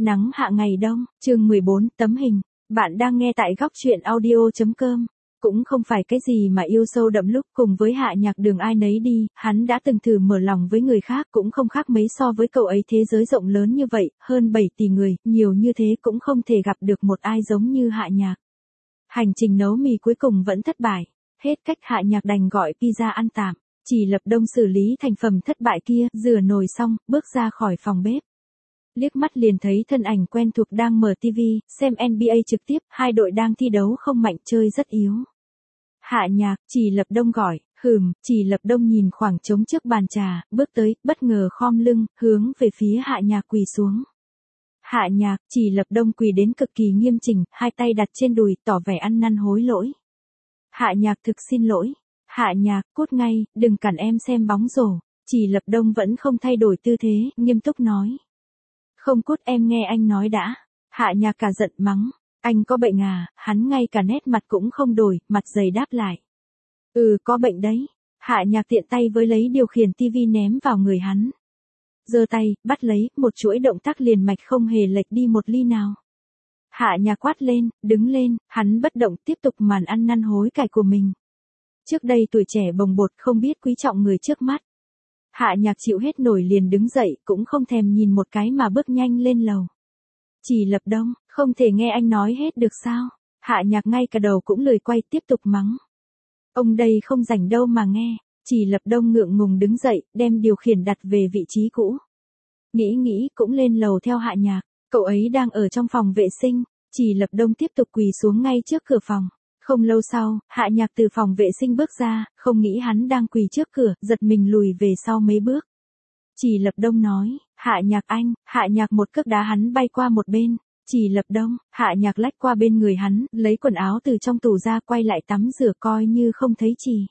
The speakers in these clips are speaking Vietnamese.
Nắng hạ ngày đông, chương 14, tấm hình. Bạn đang nghe tại góc truyện audio.com. Cũng không phải cái gì mà yêu sâu đậm lúc cùng với Hạ Nhạc đường ai nấy đi, hắn đã từng thử mở lòng với người khác cũng không khác mấy so với cậu ấy. Thế giới rộng lớn như vậy, hơn 7 tỷ người, nhiều như thế cũng không thể gặp được một ai giống như Hạ Nhạc. Hành trình nấu mì cuối cùng vẫn thất bại, hết cách Hạ Nhạc đành gọi pizza ăn tạm. Chỉ Lập Đông xử lý thành phẩm thất bại kia, rửa nồi xong, bước ra khỏi phòng bếp. Liếc mắt liền thấy thân ảnh quen thuộc đang mở TV, xem NBA trực tiếp, hai đội đang thi đấu không mạnh, chơi rất yếu. Hạ Nhạc, Chỉ Lập Đông gọi, Chỉ Lập Đông nhìn khoảng trống trước bàn trà, bước tới, bất ngờ khom lưng, hướng về phía Hạ Nhạc quỳ xuống. Hạ Nhạc, Chỉ Lập Đông quỳ đến cực kỳ nghiêm chỉnh, hai tay đặt trên đùi, tỏ vẻ ăn năn hối lỗi. Hạ Nhạc thực xin lỗi. Hạ Nhạc, cút ngay, đừng cản em xem bóng rổ. Chỉ Lập Đông vẫn không thay đổi tư thế, nghiêm túc nói. Không cút, em nghe anh nói đã. Hạ Nhạc cả giận mắng. Anh có bệnh à? Hắn ngay cả nét mặt cũng không đổi, mặt dày đáp lại. Có bệnh đấy. Hạ Nhạc tiện tay với lấy điều khiển tivi ném vào người hắn. Giơ tay, bắt lấy, một chuỗi động tác liền mạch không hề lệch đi một ly nào. Hạ Nhạc quát lên, đứng lên, hắn bất động tiếp tục màn ăn năn hối cải của mình. Trước đây tuổi trẻ bồng bột không biết quý trọng người trước mắt. Hạ Nhạc chịu hết nổi liền đứng dậy, cũng không thèm nhìn một cái mà bước nhanh lên lầu. Chỉ Lập Đông, không thể nghe anh nói hết được sao? Hạ Nhạc ngay cả đầu cũng lười quay, tiếp tục mắng. Ông đây không rảnh đâu mà nghe. Chỉ Lập Đông ngượng ngùng đứng dậy, đem điều khiển đặt về vị trí cũ. Nghĩ cũng lên lầu theo Hạ Nhạc. Cậu ấy đang ở trong phòng vệ sinh. Chỉ Lập Đông tiếp tục quỳ xuống ngay trước cửa phòng. Không lâu sau, Hạ Nhạc từ phòng vệ sinh bước ra, không nghĩ hắn đang quỳ trước cửa, giật mình lùi về sau mấy bước. Chỉ Lập Đông nói, Hạ Nhạc anh. Hạ Nhạc một cước đá hắn bay qua một bên. Chỉ Lập Đông, Hạ Nhạc lách qua bên người hắn, lấy quần áo từ trong tủ ra, quay lại tắm rửa coi như không thấy Chỉ.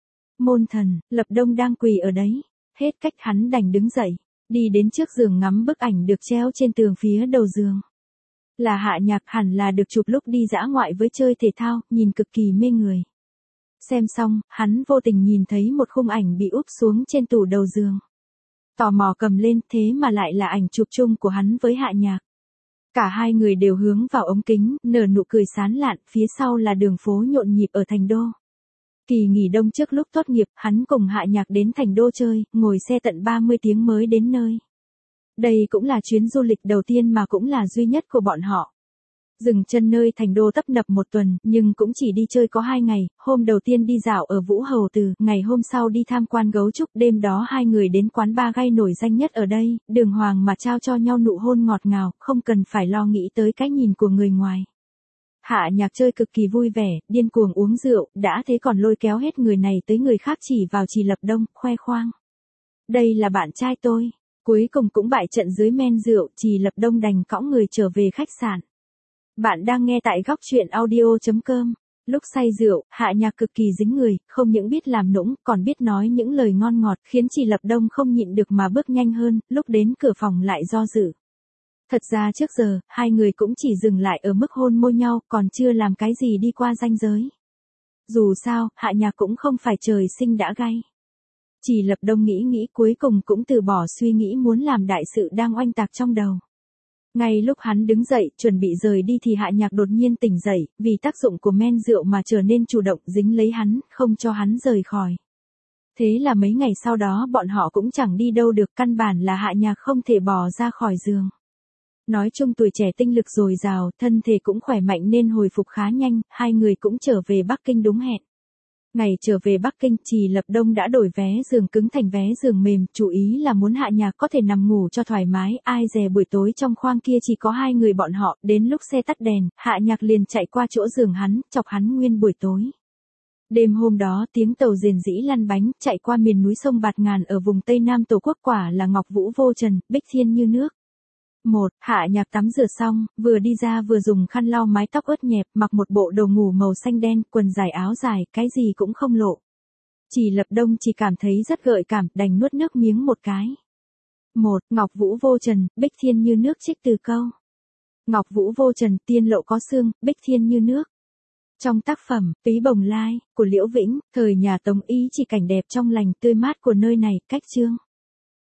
Môn thần, Lập Đông đang quỳ ở đấy. Hết cách hắn đành đứng dậy, đi đến trước giường ngắm bức ảnh được treo trên tường phía đầu giường. Là Hạ Nhạc, hẳn là được chụp lúc đi dã ngoại với chơi thể thao, nhìn cực kỳ mê người. Xem xong, hắn vô tình nhìn thấy một khung ảnh bị úp xuống trên tủ đầu giường. Tò mò cầm lên, thế mà lại là ảnh chụp chung của hắn với Hạ Nhạc. Cả hai người đều hướng vào ống kính, nở nụ cười sán lạn, phía sau là đường phố nhộn nhịp ở Thành Đô. Kỳ nghỉ đông trước lúc tốt nghiệp, hắn cùng Hạ Nhạc đến Thành Đô chơi, ngồi xe tận 30 tiếng mới đến nơi. Đây cũng là chuyến du lịch đầu tiên mà cũng là duy nhất của bọn họ. Dừng chân nơi Thành Đô tấp nập một tuần, nhưng cũng chỉ đi chơi có 2 ngày, hôm đầu tiên đi dạo ở Vũ Hầu Từ, ngày hôm sau đi tham quan Gấu Trúc, đêm đó hai người đến quán bar gay nổi danh nhất ở đây, đường hoàng mà trao cho nhau nụ hôn ngọt ngào, không cần phải lo nghĩ tới cái nhìn của người ngoài. Hạ Nhạc chơi cực kỳ vui vẻ, điên cuồng uống rượu, đã thế còn lôi kéo hết người này tới người khác chỉ vào Chỉ Lập Đông, khoe khoang. Đây là bạn trai tôi. Cuối cùng cũng bại trận dưới men rượu, Chỉ Lập Đông đành cõng người trở về khách sạn. Bạn đang nghe tại góc truyện audio.com. Lúc say rượu, Hạ Nhạc cực kỳ dính người, không những biết làm nũng, còn biết nói những lời ngon ngọt, khiến Chỉ Lập Đông không nhịn được mà bước nhanh hơn, lúc đến cửa phòng lại do dự. Thật ra trước giờ, hai người cũng chỉ dừng lại ở mức hôn môi nhau, còn chưa làm cái gì đi qua ranh giới. Dù sao, Hạ Nhạc cũng không phải trời sinh đã gay. Chỉ Lập Đông nghĩ cuối cùng cũng từ bỏ suy nghĩ muốn làm đại sự đang oanh tạc trong đầu. Ngay lúc hắn đứng dậy, chuẩn bị rời đi thì Hạ Nhạc đột nhiên tỉnh dậy, vì tác dụng của men rượu mà trở nên chủ động dính lấy hắn, không cho hắn rời khỏi. Thế là mấy ngày sau đó bọn họ cũng chẳng đi đâu được, căn bản là Hạ Nhạc không thể bỏ ra khỏi giường. Nói chung tuổi trẻ tinh lực dồi dào, thân thể cũng khỏe mạnh nên hồi phục khá nhanh, hai người cũng trở về Bắc Kinh đúng hẹn. Ngày trở về Bắc Kinh, Chỉ Lập Đông đã đổi vé giường cứng thành vé giường mềm, chủ ý là muốn Hạ Nhạc có thể nằm ngủ cho thoải mái, ai dè buổi tối trong khoang kia chỉ có hai người bọn họ, đến lúc xe tắt đèn, Hạ Nhạc liền chạy qua chỗ giường hắn, chọc hắn nguyên buổi tối. Đêm hôm đó tiếng tàu rền rĩ lăn bánh, chạy qua miền núi sông Bạt Ngàn ở vùng Tây Nam Tổ quốc, quả là ngọc vũ vô trần, bích thiên như nước. Hạ Nhạc tắm rửa xong, vừa đi ra vừa dùng khăn lau mái tóc ướt nhẹp, mặc một bộ đồ ngủ màu xanh đen, quần dài áo dài, cái gì cũng không lộ. Chỉ Lập Đông chỉ cảm thấy rất gợi cảm, đành nuốt nước miếng một cái. Ngọc vũ vô trần, bích thiên như nước, trích từ câu. Ngọc vũ vô trần, tiên lộ có xương, bích thiên như nước. Trong tác phẩm, Pí Bồng Lai, của Liễu Vĩnh, thời nhà Tống Ý chỉ cảnh đẹp trong lành tươi mát của nơi này, cách chương.